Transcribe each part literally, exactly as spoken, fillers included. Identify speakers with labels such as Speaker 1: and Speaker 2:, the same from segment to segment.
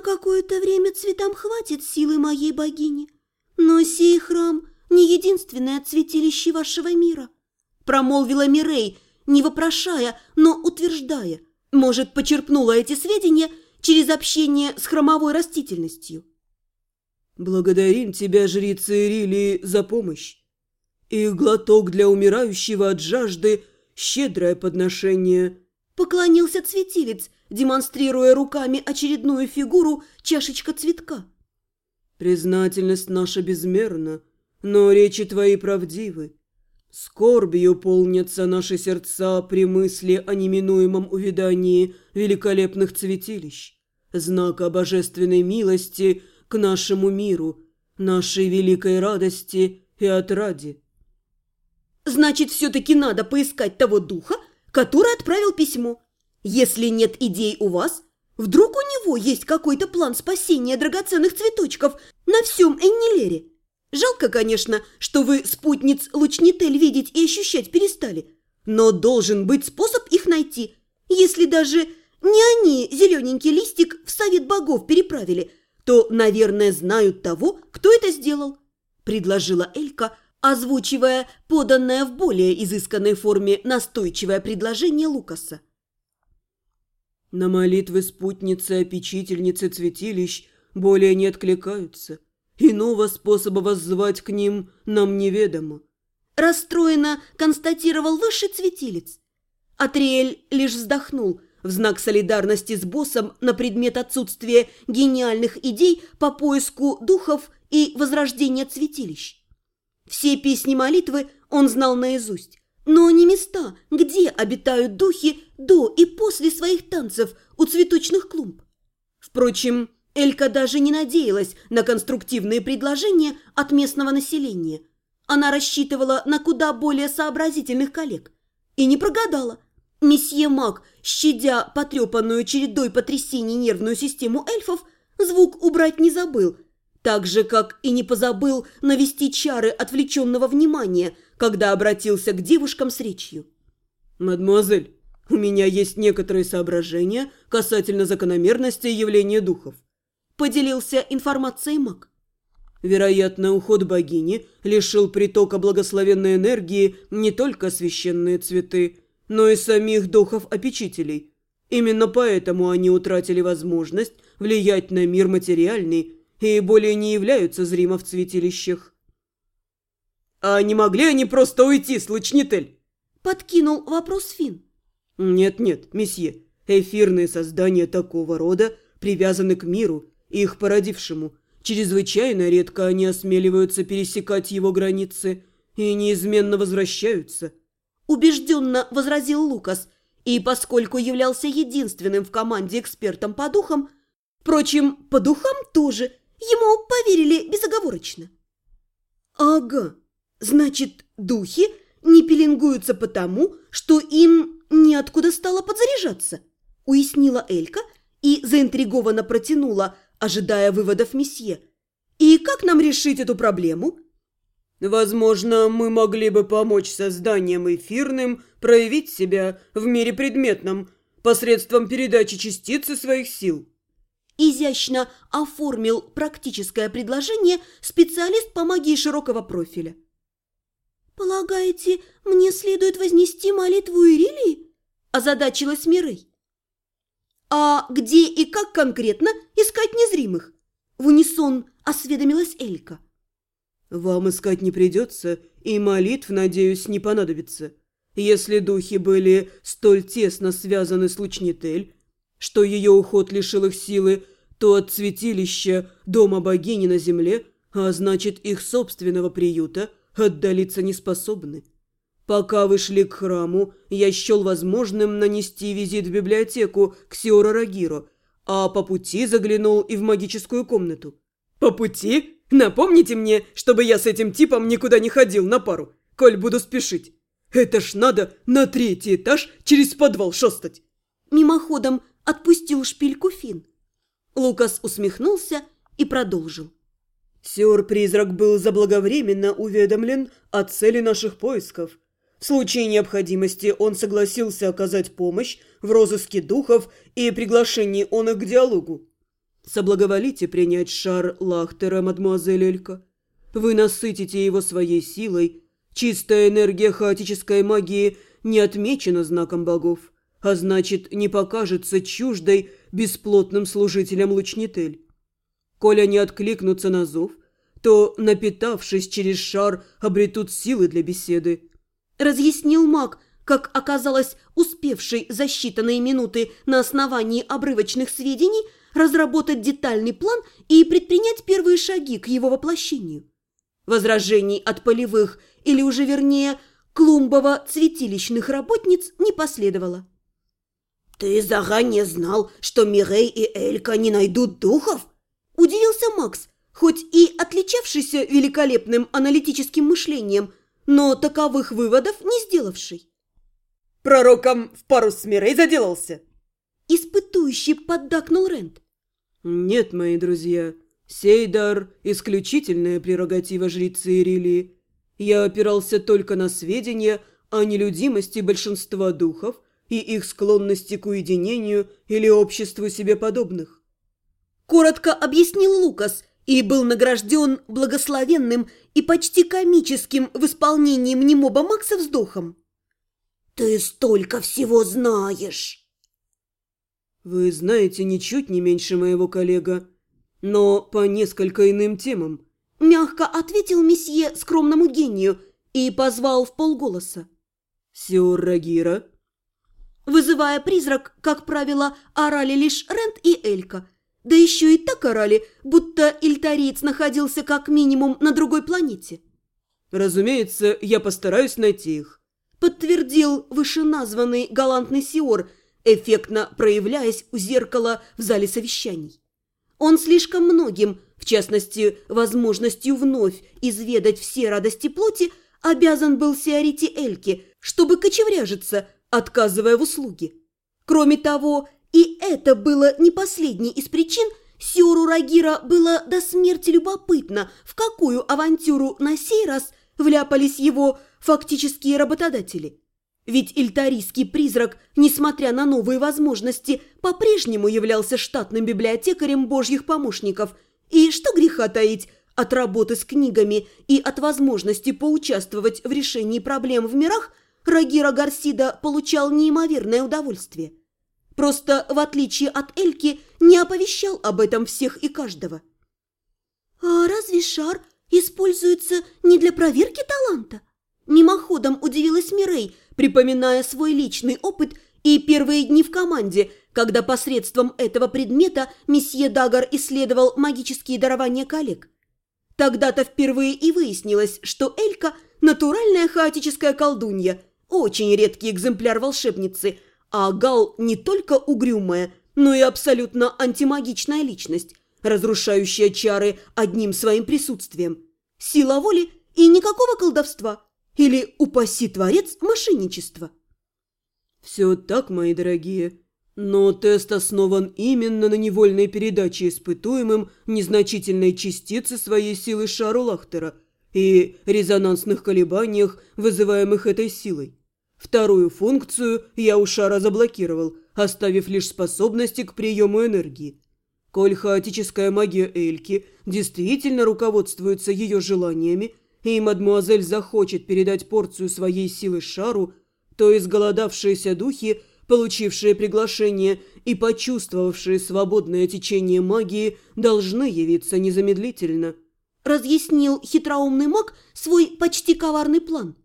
Speaker 1: какое-то время цветам хватит силы моей богини, но сей храм не единственное святилище вашего мира», промолвила Мирей, не вопрошая, но утверждая. Может, почерпнула эти сведения через общение с храмовой растительностью.
Speaker 2: «Благодарим тебя, жрица Ирилии, за помощь. И глоток для умирающего от жажды – щедрое подношение», –
Speaker 1: поклонился цветилец, демонстрируя руками очередную фигуру чашечка цветка.
Speaker 2: «Признательность наша безмерна, но речи твои правдивы. Скорбью полнятся наши сердца при мысли о неминуемом увядании великолепных цветилищ, знака божественной милости к нашему миру, нашей великой радости и отраде».
Speaker 1: «Значит, все-таки надо поискать того духа, который отправил письмо. Если нет идей у вас, вдруг у него есть какой-то план спасения драгоценных цветочков на всем Эннилере. Жалко, конечно, что вы спутниц Лучнитель видеть и ощущать перестали, но должен быть способ их найти. Если даже не они зелененький листик в совет богов переправили, то, наверное, знают того, кто это сделал», – предложила Элька, озвучивая поданное в более изысканной форме настойчивое предложение Лукаса.
Speaker 2: «На молитвы спутницы-опечительницы цветилищ более не откликаются. Иного способа воззвать к ним нам неведомо», –
Speaker 1: расстроенно констатировал высший цветилец. Атриэль лишь вздохнул в знак солидарности с боссом на предмет отсутствия гениальных идей по поиску духов и возрождения цветилищ. Все песни молитвы он знал наизусть, но не места, где обитают духи до и после своих танцев у цветочных клумб. Впрочем, Элька даже не надеялась на конструктивные предложения от местного населения. Она рассчитывала на куда более сообразительных коллег. И не прогадала. Месье Маг, щадя потрепанную чередой потрясений нервную систему эльфов, звук убрать не забыл, так же, как и не позабыл навести чары отвлеченного внимания, когда обратился к девушкам с речью.
Speaker 2: «Мадемуазель, у меня есть некоторые соображения касательно закономерности явления духов», – поделился информацией маг. «Вероятно, уход богини лишил притока благословенной энергии не только священные цветы, но и самих духов-опечителей. Именно поэтому они утратили возможность влиять на мир материальный и более не являются зримо в цветилищах». «А не могли они просто уйти с Лучнитель?» – подкинул вопрос Фин. «Нет-нет, месье, эфирные создания такого рода привязаны к миру, их породившему. Чрезвычайно редко они осмеливаются пересекать его границы и неизменно возвращаются», – убежденно возразил Лукас, и поскольку являлся единственным в команде экспертом по духам, впрочем, по духам тоже, ему поверили безоговорочно. «Ага, значит, духи не пеленгуются потому, что им неоткуда стало подзаряжаться», – уяснила Элька и заинтригованно протянула, ожидая выводов месье. «И как нам решить эту проблему?» «Возможно, мы могли бы помочь созданиям эфирным проявить себя в мире предметном посредством передачи частицы своих сил».
Speaker 1: Изящно оформил практическое предложение специалист по магии широкого профиля. «Полагаете, мне следует вознести молитву Ирилии?» – озадачилась Мирей. «А где и как конкретно искать незримых?» – в унисон осведомилась Элька.
Speaker 2: «Вам искать не придется, и молитв, надеюсь, не понадобится. Если духи были столь тесно связаны с Лучнитель, что ее уход лишил их силы, то от святилища дома богини на земле, а значит их собственного приюта, отдалиться не способны. Пока вы шли к храму, я счел возможным нанести визит в библиотеку к Сиора Рагиро, а по пути заглянул и в магическую комнату». «По пути? Напомните мне, чтобы я с этим типом никуда не ходил на пару, коль буду спешить. Это ж надо на третий этаж через подвал шастать».
Speaker 1: Мимоходом отпустил шпильку Фин. Лукас усмехнулся и продолжил.
Speaker 2: «Сиор-призрак был заблаговременно уведомлен о цели наших поисков. В случае необходимости он согласился оказать помощь в розыске духов и приглашении он их к диалогу. Соблаговолите принять шар Лахтера, мадемуазель Элька. Вы насытите его своей силой. Чистая энергия хаотической магии не отмечена знаком богов, а значит, не покажется чуждой бесплотным служителям Лучнитель. Коль они откликнутся на зов, то, напитавшись через шар, обретут силы для беседы.
Speaker 1: Разъяснил маг, как оказалось, успевший за считанные минуты на основании обрывочных сведений разработать детальный план и предпринять первые шаги к его воплощению. Возражений от полевых, или уже вернее, клумбово-цветилищных работниц не последовало.
Speaker 3: «Ты заранее знал, что Мирей и Элька не найдут духов?»
Speaker 1: – удивился Макс, хоть и отличавшийся великолепным аналитическим мышлением, но таковых выводов не сделавший.
Speaker 2: «Пророком в пару с Мирей заделался?»
Speaker 1: Испытующий поддакнул Рент.
Speaker 2: «Нет, мои друзья, сей дар – исключительная прерогатива жрицы Ирилии. Я опирался только на сведения о нелюдимости большинства духов и их склонности к уединению или обществу себе подобных».
Speaker 1: Коротко объяснил Лукас и был награжден благословенным и почти комическим в исполнении мнемоба Макса вздохом.
Speaker 3: «Ты столько всего знаешь!»
Speaker 2: «Вы знаете ничуть не меньше моего коллега, но по несколько иным темам»,
Speaker 1: – мягко ответил месье скромному гению и позвал в полголоса.
Speaker 2: «Сиор Рагира».
Speaker 1: Вызывая призрак, как правило, орали лишь Рент и Элька, да еще и так орали, будто ильтариец находился как минимум на другой планете.
Speaker 2: «Разумеется, я постараюсь найти их»,
Speaker 1: – подтвердил вышеназванный галантный Сиор, эффектно проявляясь у зеркала в зале совещаний. Он слишком многим, в частности, возможностью вновь изведать все радости плоти, обязан был Сиорите Эльке, чтобы кочевряжиться, отказывая в услуге. Кроме того, и это было не последней из причин, Сиору Рагира было до смерти любопытно, в какую авантюру на сей раз вляпались его фактические работодатели. Ведь ильтарийский призрак, несмотря на новые возможности, по-прежнему являлся штатным библиотекарем божьих помощников. И что греха таить, от работы с книгами и от возможности поучаствовать в решении проблем в мирах Рагира Гарсида получал неимоверное удовольствие. Просто, в отличие от Эльки, не оповещал об этом всех и каждого. «А разве шар используется не для проверки таланта?» Мимоходом удивилась Мирей, припоминая свой личный опыт и первые дни в команде, когда посредством этого предмета месье Дагар исследовал магические дарования коллег. Тогда-то впервые и выяснилось, что Элька – натуральная хаотическая колдунья, очень редкий экземпляр волшебницы, а Гал не только угрюмая, но и абсолютно антимагичная личность, разрушающая чары одним своим присутствием. Сила воли и никакого колдовства. Или, упаси творец, мошенничество.
Speaker 2: «Все так, мои дорогие, но тест основан именно на невольной передаче испытуемым незначительной частицы своей силы шару Лахтера и резонансных колебаниях, вызываемых этой силой. Вторую функцию я у шара заблокировал, оставив лишь способности к приему энергии. Коль хаотическая магия Эльки действительно руководствуется ее желаниями, и мадмуазель захочет передать порцию своей силы шару, то изголодавшиеся духи, получившие приглашение и почувствовавшие свободное течение магии, должны явиться незамедлительно», –
Speaker 1: разъяснил хитроумный маг свой почти коварный план.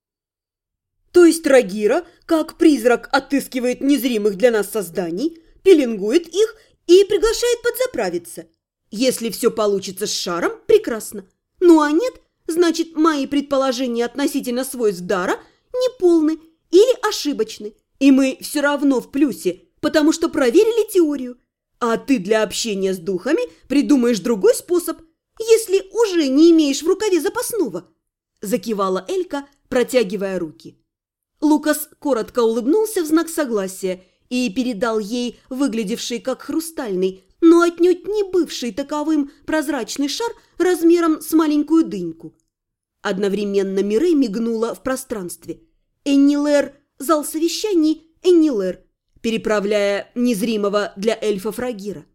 Speaker 2: «То есть Рагира, как призрак, отыскивает незримых для нас созданий, пеленгует их и приглашает подзаправиться.
Speaker 1: Если все получится с шаром, прекрасно. Ну а нет, значит, мои предположения относительно свойств дара неполны или ошибочны, и мы все равно в плюсе, потому что проверили теорию. А ты для общения с духами придумаешь другой способ, если уже не имеешь в рукаве запасного», – закивала Элька, протягивая руки. Лукас коротко улыбнулся в знак согласия и передал ей выглядевший как хрустальный, но отнюдь не бывший таковым прозрачный шар размером с маленькую дыньку. Одновременно Мирей мигнула в пространстве. Эннилэр, зал совещаний, Эннилэр, переправляя незримого для эльфов Рагира.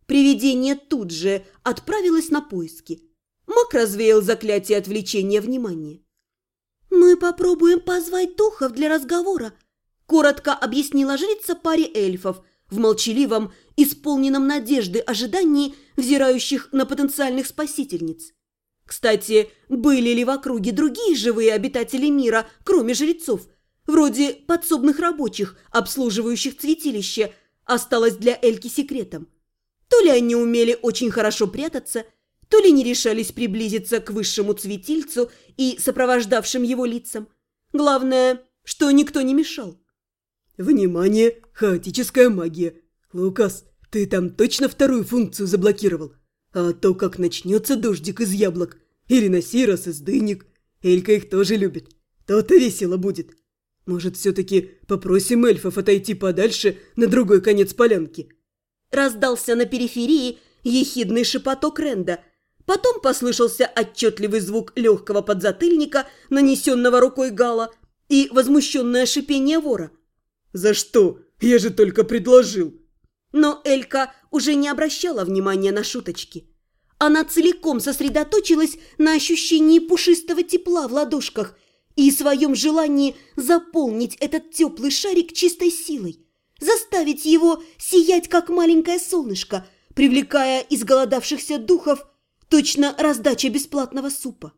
Speaker 1: Привидение тут же отправилось на поиски. Маг развеял заклятие отвлечения внимания. «Мы попробуем позвать духов для разговора», – коротко объяснила жрица паре эльфов в молчаливом, исполненном надежды ожидании, взирающих на потенциальных спасительниц. Кстати, были ли в округе другие живые обитатели мира, кроме жрецов, вроде подсобных рабочих, обслуживающих святилище, осталось для Эльки секретом. То ли они умели очень хорошо прятаться, то ли не решались приблизиться к высшему цветильцу и сопровождавшим его лицам. Главное, что никто не мешал.
Speaker 2: «Внимание! Хаотическая магия! Лукас, ты там точно вторую функцию заблокировал? А то как начнется дождик из яблок или на сей раз из дынек. Элька их тоже любит. То-то весело будет. Может, все-таки попросим эльфов отойти подальше на другой конец полянки?»
Speaker 1: Раздался на периферии ехидный шепоток Ренда. Потом послышался отчетливый звук легкого подзатыльника, нанесенного рукой Гала, и возмущенное шипение вора.
Speaker 2: «За что? Я же только предложил!»
Speaker 1: Но Элька уже не обращала внимания на шуточки. Она целиком сосредоточилась на ощущении пушистого тепла в ладошках и своем желании заполнить этот теплый шарик чистой силой, заставить его сиять, как маленькое солнышко, привлекая изголодавшихся духов, точно раздача бесплатного супа.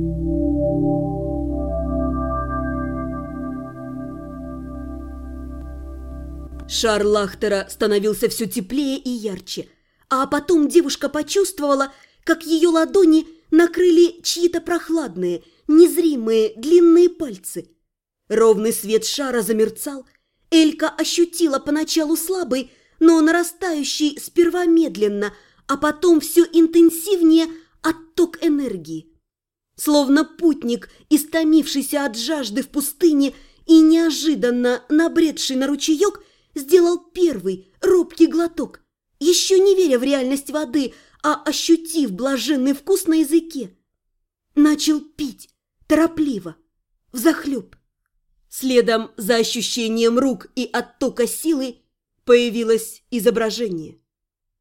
Speaker 1: Шар Лахтера становился все теплее и ярче, а потом девушка почувствовала, как ее ладони накрыли чьи-то прохладные, незримые длинные пальцы. Ровный свет шара замерцал. Элька ощутила поначалу слабый, но нарастающий сперва медленно, а потом все интенсивнее отток энергии. Словно путник, истомившийся от жажды в пустыне и неожиданно набредший на ручеек, сделал первый робкий глоток, еще не веря в реальность воды, а ощутив блаженный вкус на языке. Начал пить, торопливо, взахлеб. Следом за ощущением рук и оттока силы появилось изображение.